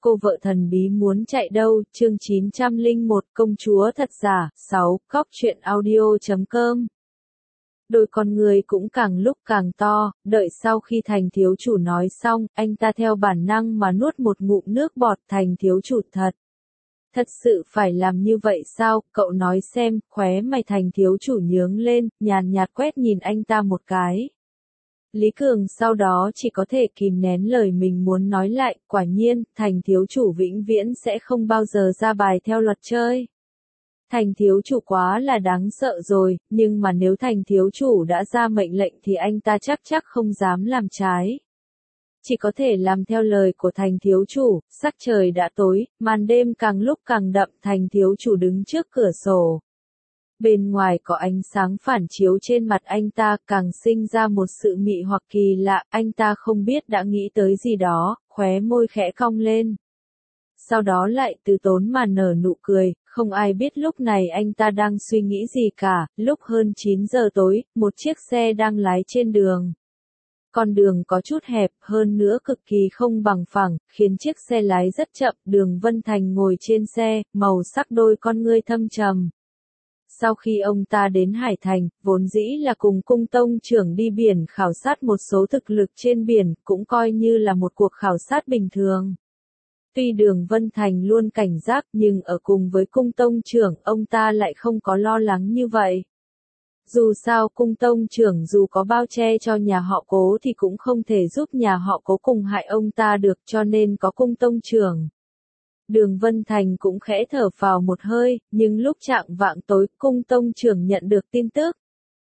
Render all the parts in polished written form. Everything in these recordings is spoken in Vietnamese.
Cô vợ thần bí muốn chạy đâu, chương 901, công chúa thật giả, 6, cóc truyện audio.com. Đôi con người cũng càng lúc càng to, đợi sau khi Thành thiếu chủ nói xong, anh ta theo bản năng mà nuốt một ngụm nước bọt. Thành thiếu chủ thật. Thật sự phải làm như vậy sao, cậu nói xem, khóe mày Thành thiếu chủ nhướng lên, nhàn nhạt quét nhìn anh ta một cái. Lý Cường sau đó chỉ có thể kìm nén lời mình muốn nói lại, quả nhiên, Thành thiếu chủ vĩnh viễn sẽ không bao giờ ra bài theo luật chơi. Thành thiếu chủ quá là đáng sợ rồi, nhưng mà nếu Thành thiếu chủ đã ra mệnh lệnh thì anh ta chắc không dám làm trái. Chỉ có thể làm theo lời của Thành thiếu chủ. Sắc trời đã tối, màn đêm càng lúc càng đậm. Thành thiếu chủ đứng trước cửa sổ. Bên ngoài có ánh sáng phản chiếu trên mặt anh ta, càng sinh ra một sự mị hoặc kỳ lạ. Anh ta không biết đã nghĩ tới gì đó, khóe môi khẽ cong lên. Sau đó lại từ tốn mà nở nụ cười. Không ai biết lúc này anh ta đang suy nghĩ gì cả. Lúc hơn 9 giờ tối, một chiếc xe đang lái trên đường. Con đường có chút hẹp, hơn nữa cực kỳ không bằng phẳng, khiến chiếc xe lái rất chậm. Đường Vân Thành ngồi trên xe, màu sắc đôi con ngươi thâm trầm. Sau khi ông ta đến Hải Thành, vốn dĩ là cùng cung tông trưởng đi biển khảo sát một số thực lực trên biển, cũng coi như là một cuộc khảo sát bình thường. Tuy Đường Vân Thành luôn cảnh giác, nhưng ở cùng với cung tông trưởng, ông ta lại không có lo lắng như vậy. Dù sao cung tông trưởng dù có bao che cho nhà họ Cố thì cũng không thể giúp nhà họ Cố cùng hại ông ta được, cho nên có cung tông trưởng. Đường Vân Thành cũng khẽ thở phào một hơi, nhưng lúc chạng vạng tối, cung tông trưởng nhận được tin tức.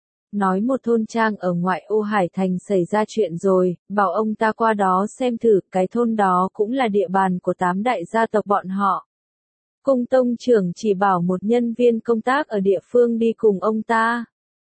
Nói một thôn trang ở ngoại ô Hải Thành xảy ra chuyện rồi, bảo ông ta qua đó xem thử. Cái thôn đó cũng là địa bàn của 8 đại gia tộc bọn họ. Cung tông trưởng chỉ bảo một nhân viên công tác ở địa phương đi cùng ông ta.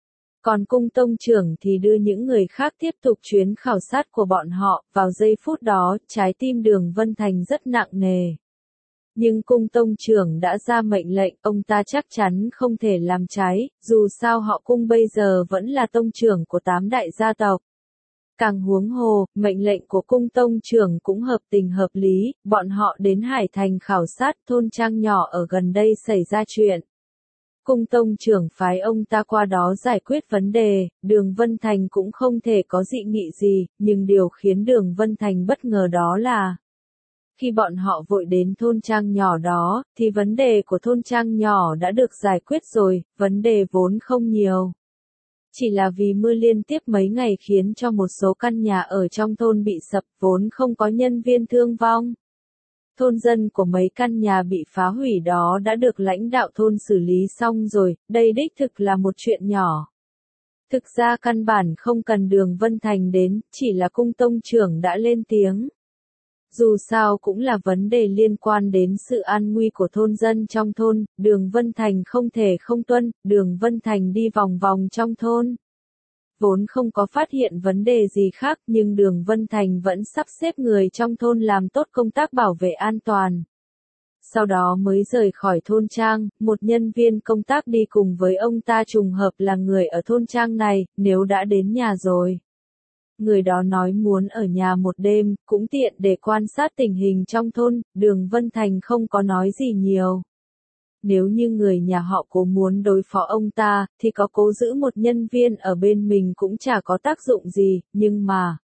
Còn cung tông trưởng thì đưa những người khác tiếp tục chuyến khảo sát của bọn họ. Vào giây phút đó, trái tim Đường Vân Thành rất nặng nề. Nhưng cung tông trưởng đã ra mệnh lệnh, ông ta chắc chắn không thể làm trái, dù sao họ cung bây giờ vẫn là tông trưởng của 8 đại gia tộc. Càng huống hồ, mệnh lệnh của cung tông trưởng cũng hợp tình hợp lý, bọn họ đến Hải Thành khảo sát thôn trang nhỏ ở gần đây xảy ra chuyện. Cung tông trưởng phái ông ta qua đó giải quyết vấn đề. Đường Vân Thành cũng không thể có dị nghị gì, nhưng điều khiến Đường Vân Thành bất ngờ đó là khi bọn họ vội đến thôn trang nhỏ đó, thì vấn đề của thôn trang nhỏ đã được giải quyết rồi. Vấn đề vốn không nhiều. Chỉ là vì mưa liên tiếp mấy ngày khiến cho một số căn nhà ở trong thôn bị sập, vốn không có nhân viên thương vong. Thôn dân của mấy căn nhà bị phá hủy đó đã được lãnh đạo thôn xử lý xong rồi, đây đích thực là một chuyện nhỏ. Thực ra căn bản không cần Đường Vân Thành đến, chỉ là cung tông trưởng đã lên tiếng. Dù sao cũng là vấn đề liên quan đến sự an nguy của thôn dân trong thôn, Đường Vân Thành không thể không tuân. Đường Vân Thành đi vòng vòng trong thôn. Vốn không có phát hiện vấn đề gì khác, nhưng Đường Vân Thành vẫn sắp xếp người trong thôn làm tốt công tác bảo vệ an toàn. Sau đó mới rời khỏi thôn trang. Một nhân viên công tác đi cùng với ông ta trùng hợp là người ở thôn trang này. Nếu đã đến nhà rồi, người đó nói muốn ở nhà một đêm, cũng tiện để quan sát tình hình trong thôn. Đường Vân Thành không có nói gì nhiều. Nếu như người nhà họ Cố muốn đối phó ông ta, thì có cố giữ một nhân viên ở bên mình cũng chả có tác dụng gì, nhưng mà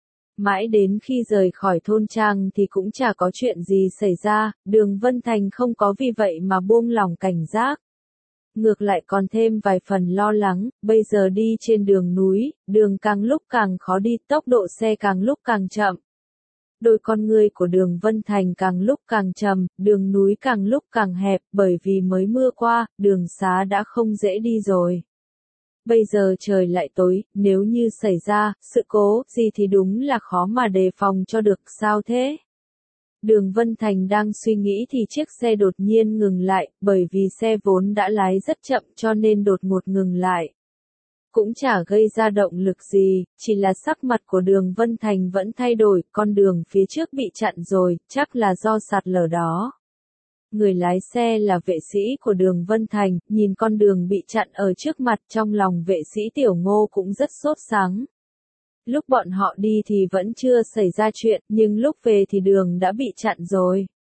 mãi đến khi rời khỏi thôn trang thì cũng chả có chuyện gì xảy ra. Đường Vân Thành không có vì vậy mà buông lỏng cảnh giác. Ngược lại còn thêm vài phần lo lắng. Bây giờ đi trên đường núi, đường càng lúc càng khó đi, tốc độ xe càng lúc càng chậm. Đôi con ngươi của Đường Vân Thành càng lúc càng trầm, đường núi càng lúc càng hẹp, bởi vì mới mưa qua, đường xá đã không dễ đi rồi. Bây giờ trời lại tối, nếu như xảy ra sự cố gì thì đúng là khó mà đề phòng cho được. Sao thế? Đường Vân Thành đang suy nghĩ thì chiếc xe đột nhiên ngừng lại, bởi vì xe vốn đã lái rất chậm cho nên đột ngột ngừng lại. Cũng chả gây ra động lực gì, chỉ là sắc mặt của Đường Vân Thành vẫn thay đổi. Con đường phía trước bị chặn rồi, chắc là do sạt lở đó. Người lái xe là vệ sĩ của Đường Vân Thành, nhìn con đường bị chặn ở trước mặt, trong lòng vệ sĩ Tiểu Ngô cũng rất sốt sắng. Lúc bọn họ đi thì vẫn chưa xảy ra chuyện, nhưng lúc về thì đường đã bị chặn rồi.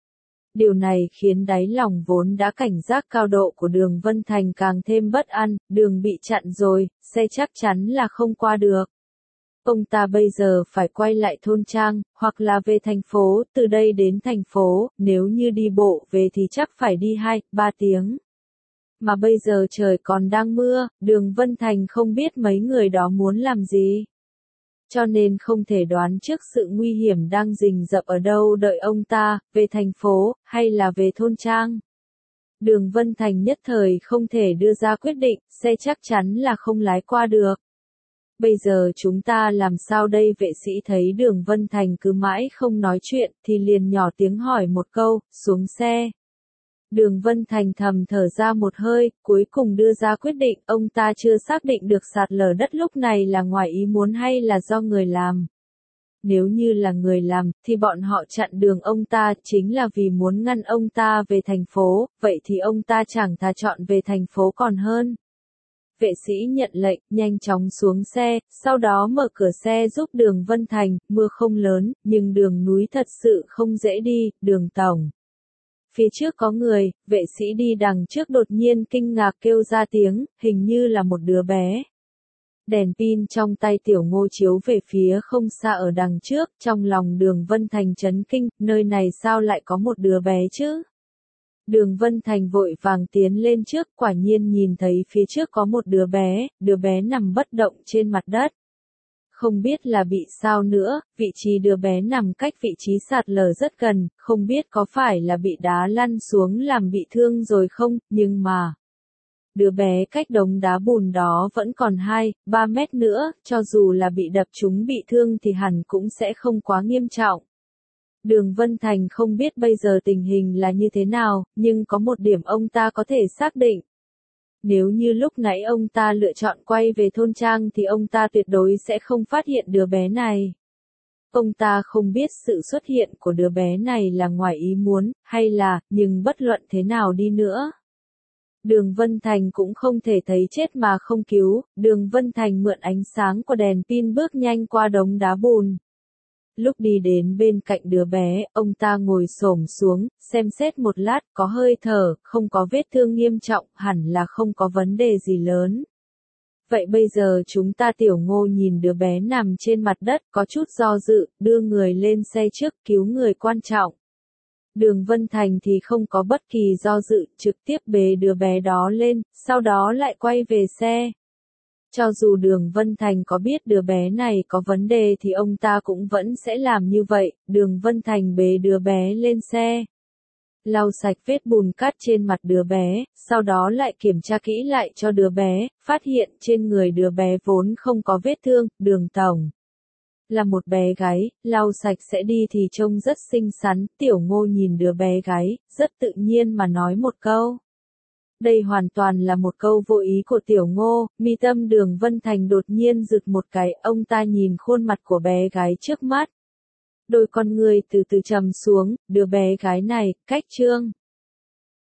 Điều này khiến đáy lòng vốn đã cảnh giác cao độ của Đường Vân Thành càng thêm bất an, đường bị chặn rồi, xe chắc chắn là không qua được. Ông ta bây giờ phải quay lại thôn trang, hoặc là về thành phố, từ đây đến thành phố, nếu như đi bộ về thì chắc phải đi 2-3 tiếng. Mà bây giờ trời còn đang mưa, Đường Vân Thành không biết mấy người đó muốn làm gì. Cho nên không thể đoán trước sự nguy hiểm đang rình rập ở đâu đợi ông ta, về thành phố, hay là về thôn trang. Đường Vân Thành nhất thời không thể đưa ra quyết định, xe chắc chắn là không lái qua được. Bây giờ chúng ta làm sao đây? Vệ sĩ thấy Đường Vân Thành cứ mãi không nói chuyện, thì liền nhỏ tiếng hỏi một câu, xuống xe. Đường Vân Thành thầm thở ra một hơi, cuối cùng đưa ra quyết định, ông ta chưa xác định được sạt lở đất lúc này là ngoài ý muốn hay là do người làm. Nếu như là người làm, thì bọn họ chặn đường ông ta chính là vì muốn ngăn ông ta về thành phố, vậy thì ông ta chẳng thà chọn về thành phố còn hơn. Vệ sĩ nhận lệnh, nhanh chóng xuống xe, sau đó mở cửa xe giúp Đường Vân Thành, mưa không lớn, nhưng đường núi thật sự không dễ đi, Đường tổng. Phía trước có người, vệ sĩ đi đằng trước đột nhiên kinh ngạc kêu ra tiếng, hình như là một đứa bé. Đèn pin trong tay Tiểu Ngô chiếu về phía không xa ở đằng trước, trong lòng Đường Vân Thành chấn kinh, nơi này sao lại có một đứa bé chứ? Đường Vân Thành vội vàng tiến lên trước, quả nhiên nhìn thấy phía trước có một đứa bé nằm bất động trên mặt đất. Không biết là bị sao nữa, vị trí đứa bé nằm cách vị trí sạt lở rất gần, không biết có phải là bị đá lăn xuống làm bị thương rồi không, nhưng mà đứa bé cách đống đá bùn đó vẫn còn 2-3 mét nữa, cho dù là bị đập trúng bị thương thì hẳn cũng sẽ không quá nghiêm trọng. Đường Vân Thành không biết bây giờ tình hình là như thế nào, nhưng có một điểm ông ta có thể xác định. Nếu như lúc nãy ông ta lựa chọn quay về thôn trang thì ông ta tuyệt đối sẽ không phát hiện đứa bé này. Ông ta không biết sự xuất hiện của đứa bé này là ngoài ý muốn, hay là, nhưng bất luận thế nào đi nữa. Đường Vân Thành cũng không thể thấy chết mà không cứu, Đường Vân Thành mượn ánh sáng của đèn pin bước nhanh qua đống đá bùn. Lúc đi đến bên cạnh đứa bé, ông ta ngồi xổm xuống, xem xét một lát, có hơi thở, không có vết thương nghiêm trọng, hẳn là không có vấn đề gì lớn. Vậy bây giờ chúng ta Tiểu Ngô nhìn đứa bé nằm trên mặt đất, có chút do dự, đưa người lên xe trước, cứu người quan trọng. Đường Vân Thành thì không có bất kỳ do dự, trực tiếp bế đứa bé đó lên, sau đó lại quay về xe. Cho dù Đường Vân Thành có biết đứa bé này có vấn đề thì ông ta cũng vẫn sẽ làm như vậy, Đường Vân Thành bế đứa bé lên xe. Lau sạch vết bùn cát trên mặt đứa bé, sau đó lại kiểm tra kỹ lại cho đứa bé, phát hiện trên người đứa bé vốn không có vết thương, Đường tổng. Là một bé gái, lau sạch sẽ đi thì trông rất xinh xắn, Tiểu Ngô nhìn đứa bé gái, rất tự nhiên mà nói một câu. Đây hoàn toàn là một câu vô ý của Tiểu Ngô, mi tâm Đường Vân Thành đột nhiên rực một cái, ông ta nhìn khuôn mặt của bé gái trước mắt. Đôi con người từ từ trầm xuống, đứa bé gái này, cách Trương